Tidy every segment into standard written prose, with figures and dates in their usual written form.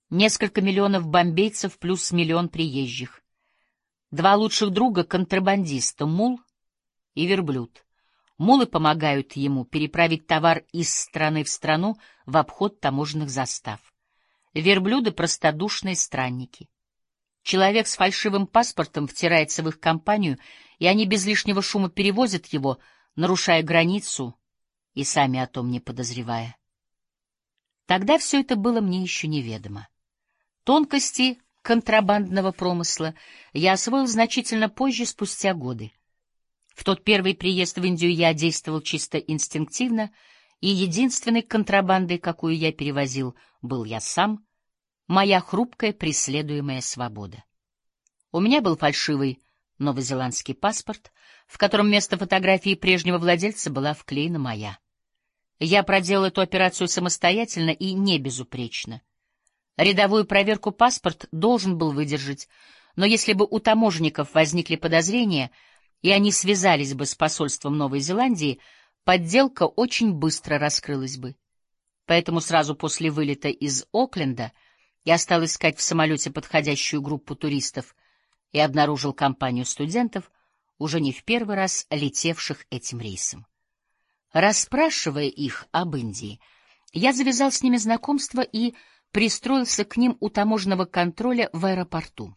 несколько миллионов бомбейцев плюс миллион приезжих. Два лучших друга — контрабандиста — мул и верблюд. Мулы помогают ему переправить товар из страны в страну в обход таможенных застав. Верблюды — простодушные странники. Человек с фальшивым паспортом втирается в их компанию, и они без лишнего шума перевозят его, нарушая границу и сами о том не подозревая. Тогда все это было мне еще неведомо. Тонкости контрабандного промысла я освоил значительно позже, спустя годы. В тот первый приезд в Индию я действовал чисто инстинктивно, и единственной контрабандой, какую я перевозил, был я сам, моя хрупкая преследуемая свобода. У меня был фальшивый новозеландский паспорт, в котором вместо фотографии прежнего владельца была вклеена моя. Я проделал эту операцию самостоятельно и не безупречно. Рядовую проверку паспорт должен был выдержать, но если бы у таможенников возникли подозрения, и они связались бы с посольством Новой Зеландии, подделка очень быстро раскрылась бы. Поэтому сразу после вылета из Окленда я стал искать в самолете подходящую группу туристов и обнаружил компанию студентов, уже не в первый раз летевших этим рейсом. Расспрашивая их об Индии, я завязал с ними знакомство и пристроился к ним у таможенного контроля в аэропорту.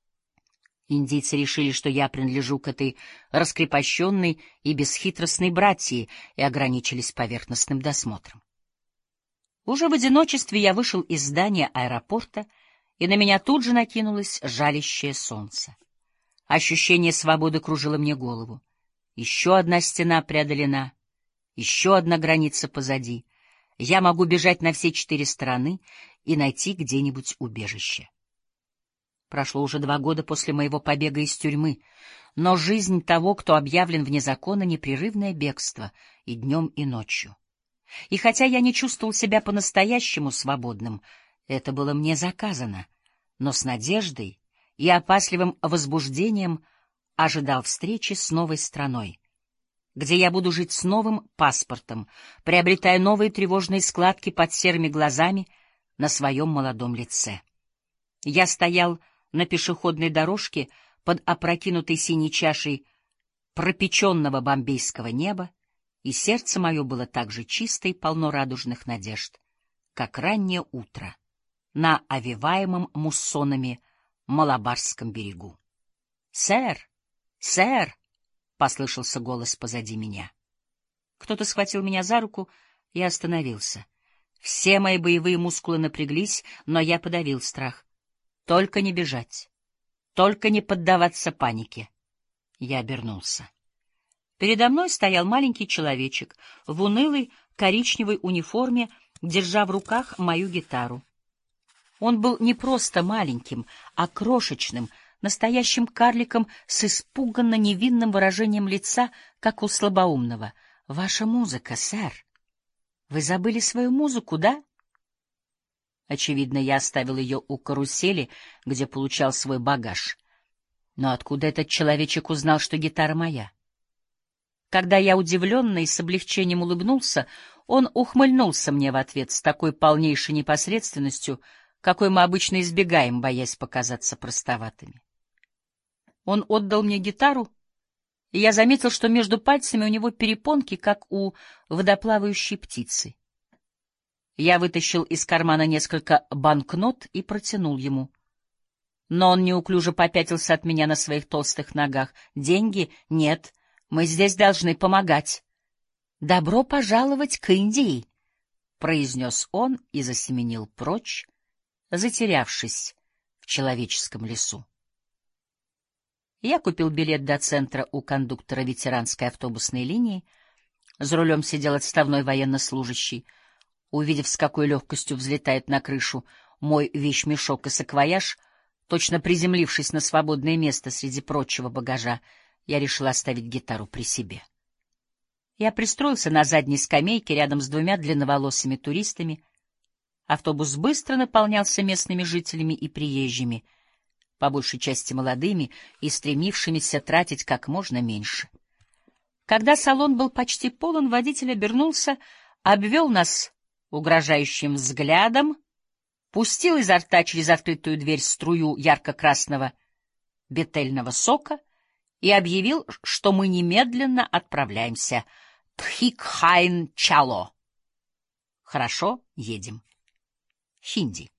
Индийцы решили, что я принадлежу к этой раскрепощенной и бесхитростной братьи, и ограничились поверхностным досмотром. Уже в одиночестве я вышел из здания аэропорта, и на меня тут же накинулось жалящее солнце. Ощущение свободы кружило мне голову. Еще одна стена преодолена, еще одна граница позади. Я могу бежать на все 4 стороны и найти где-нибудь убежище. Прошло уже 2 года после моего побега из тюрьмы, но жизнь того, кто объявлен вне закона, — непрерывное бегство и днем, и ночью. И хотя я не чувствовал себя по-настоящему свободным, это было мне заказано, но с надеждой и опасливым возбуждением ожидал встречи с новой страной, где я буду жить с новым паспортом, приобретая новые тревожные складки под серыми глазами на своем молодом лице. Я стоял на пешеходной дорожке под опрокинутой синей чашей пропеченного бомбейского неба, и сердце мое было так же чисто и полно радужных надежд, как раннее утро на овеваемом муссонами Малабарском берегу. «Сэр! Сэр!» — послышался голос позади меня. Кто-то схватил меня за руку и остановился. Все мои боевые мускулы напряглись, но я подавил страх. Только не бежать, только не поддаваться панике. Я обернулся. Передо мной стоял маленький человечек в унылой коричневой униформе, держа в руках мою гитару. Он был не просто маленьким, а крошечным, настоящим карликом с испуганно невинным выражением лица, как у слабоумного. — Ваша музыка, сэр. Вы забыли свою музыку, да? Очевидно, я оставил ее у карусели, где получал свой багаж. Но откуда этот человечек узнал, что гитара моя? Когда я удивленно и с облегчением улыбнулся, он ухмыльнулся мне в ответ с такой полнейшей непосредственностью, какой мы обычно избегаем, боясь показаться простоватыми. Он отдал мне гитару, и я заметил, что между пальцами у него перепонки, как у водоплавающей птицы. Я вытащил из кармана несколько банкнот и протянул ему. Но он неуклюже попятился от меня на своих толстых ногах. «Деньги? Нет, мы здесь должны помогать». «Добро пожаловать к Индии», — произнес он и засеменил прочь, затерявшись в человеческом лесу. Я купил билет до центра у кондуктора ветеранской автобусной линии. За рулем сидел отставной военнослужащий. Увидев, с какой легкостью взлетает на крышу мой вещмешок и саквояж, точно приземлившись на свободное место среди прочего багажа, я решил оставить гитару при себе. Я пристроился на задней скамейке рядом с 2 длинноволосыми туристами. Автобус быстро наполнялся местными жителями и приезжими, по большей части молодыми и стремившимися тратить как можно меньше. Когда салон был почти полон, водитель обернулся, обвел нас угрожающим взглядом пустил изо рта через открытую дверь струю ярко-красного бетельного сока и объявил, что мы немедленно отправляемся Тхикхайн-Чало. Хорошо, едем. Хинди.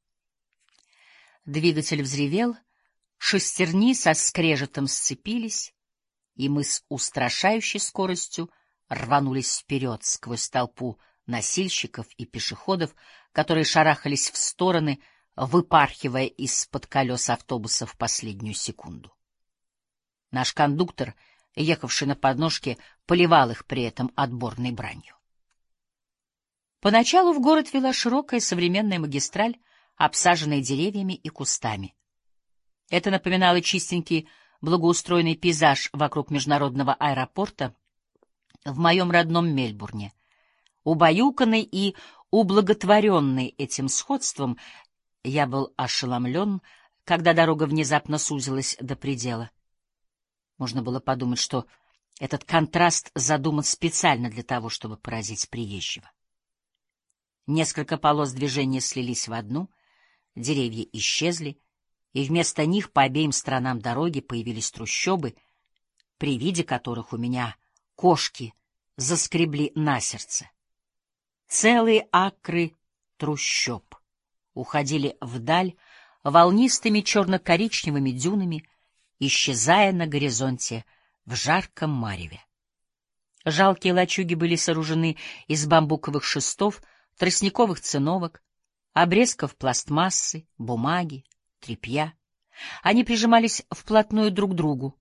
Двигатель взревел, шестерни со скрежетом сцепились, и мы с устрашающей скоростью рванулись вперед сквозь толпу носильщиков и пешеходов, которые шарахались в стороны, выпархивая из-под колес автобуса в последнюю секунду. Наш кондуктор, ехавший на подножке, поливал их при этом отборной бранью. Поначалу в город вела широкая современная магистраль, обсаженная деревьями и кустами. Это напоминало чистенький, благоустроенный пейзаж вокруг международного аэропорта в моем родном Мельбурне. Убаюканный и ублаготворенный этим сходством, я был ошеломлен, когда дорога внезапно сузилась до предела. Можно было подумать, что этот контраст задуман специально для того, чтобы поразить приезжего. Несколько полос движения слились в одну, деревья исчезли, и вместо них по обеим сторонам дороги появились трущобы, при виде которых у меня кошки заскребли на сердце. Целые акры трущоб уходили вдаль волнистыми черно-коричневыми дюнами, исчезая на горизонте в жарком мареве. Жалкие лачуги были сооружены из бамбуковых шестов, тростниковых циновок, обрезков пластмассы, бумаги, тряпья. Они прижимались вплотную друг к другу.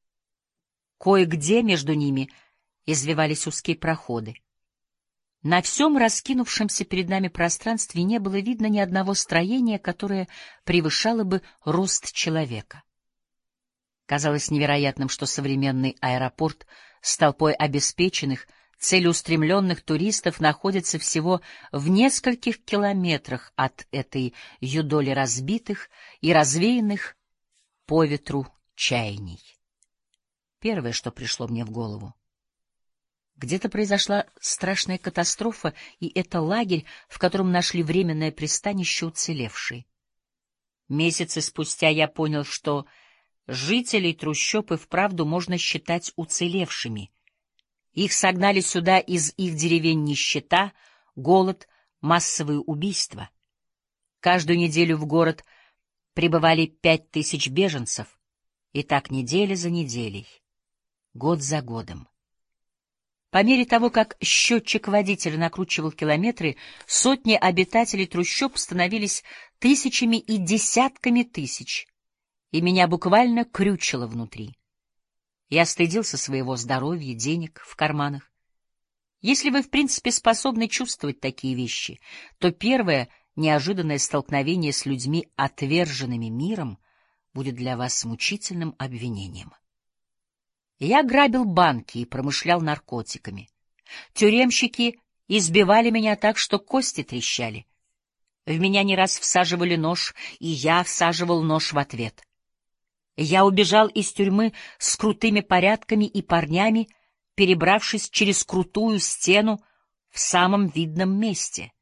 Кое-где между ними извивались узкие проходы. На всем раскинувшемся перед нами пространстве не было видно ни одного строения, которое превышало бы рост человека. Казалось невероятным, что современный аэропорт с толпой обеспеченных, целеустремленных туристов находится всего в нескольких километрах от этой юдоли разбитых и развеянных по ветру чаяний. Первое, что пришло мне в голову. Где-то произошла страшная катастрофа, и это лагерь, в котором нашли временное пристанище уцелевшие. Месяцы спустя я понял, что жителей трущоб и вправду можно считать уцелевшими. Их согнали сюда из их деревень нищета, голод, массовые убийства. Каждую неделю в город прибывали 5000 беженцев, и так неделя за неделей, год за годом. По мере того, как счетчик водителя накручивал километры, сотни обитателей трущоб становились тысячами и десятками тысяч, и меня буквально крючило внутри. Я стыдился своего здоровья, денег в карманах. Если вы, в принципе, способны чувствовать такие вещи, то первое неожиданное столкновение с людьми, отверженными миром, будет для вас мучительным обвинением. Я грабил банки и промышлял наркотиками. Тюремщики избивали меня так, что кости трещали. В меня не раз всаживали нож, и я всаживал нож в ответ. Я убежал из тюрьмы с крутыми порядками и парнями, перебравшись через крутую стену в самом видном месте.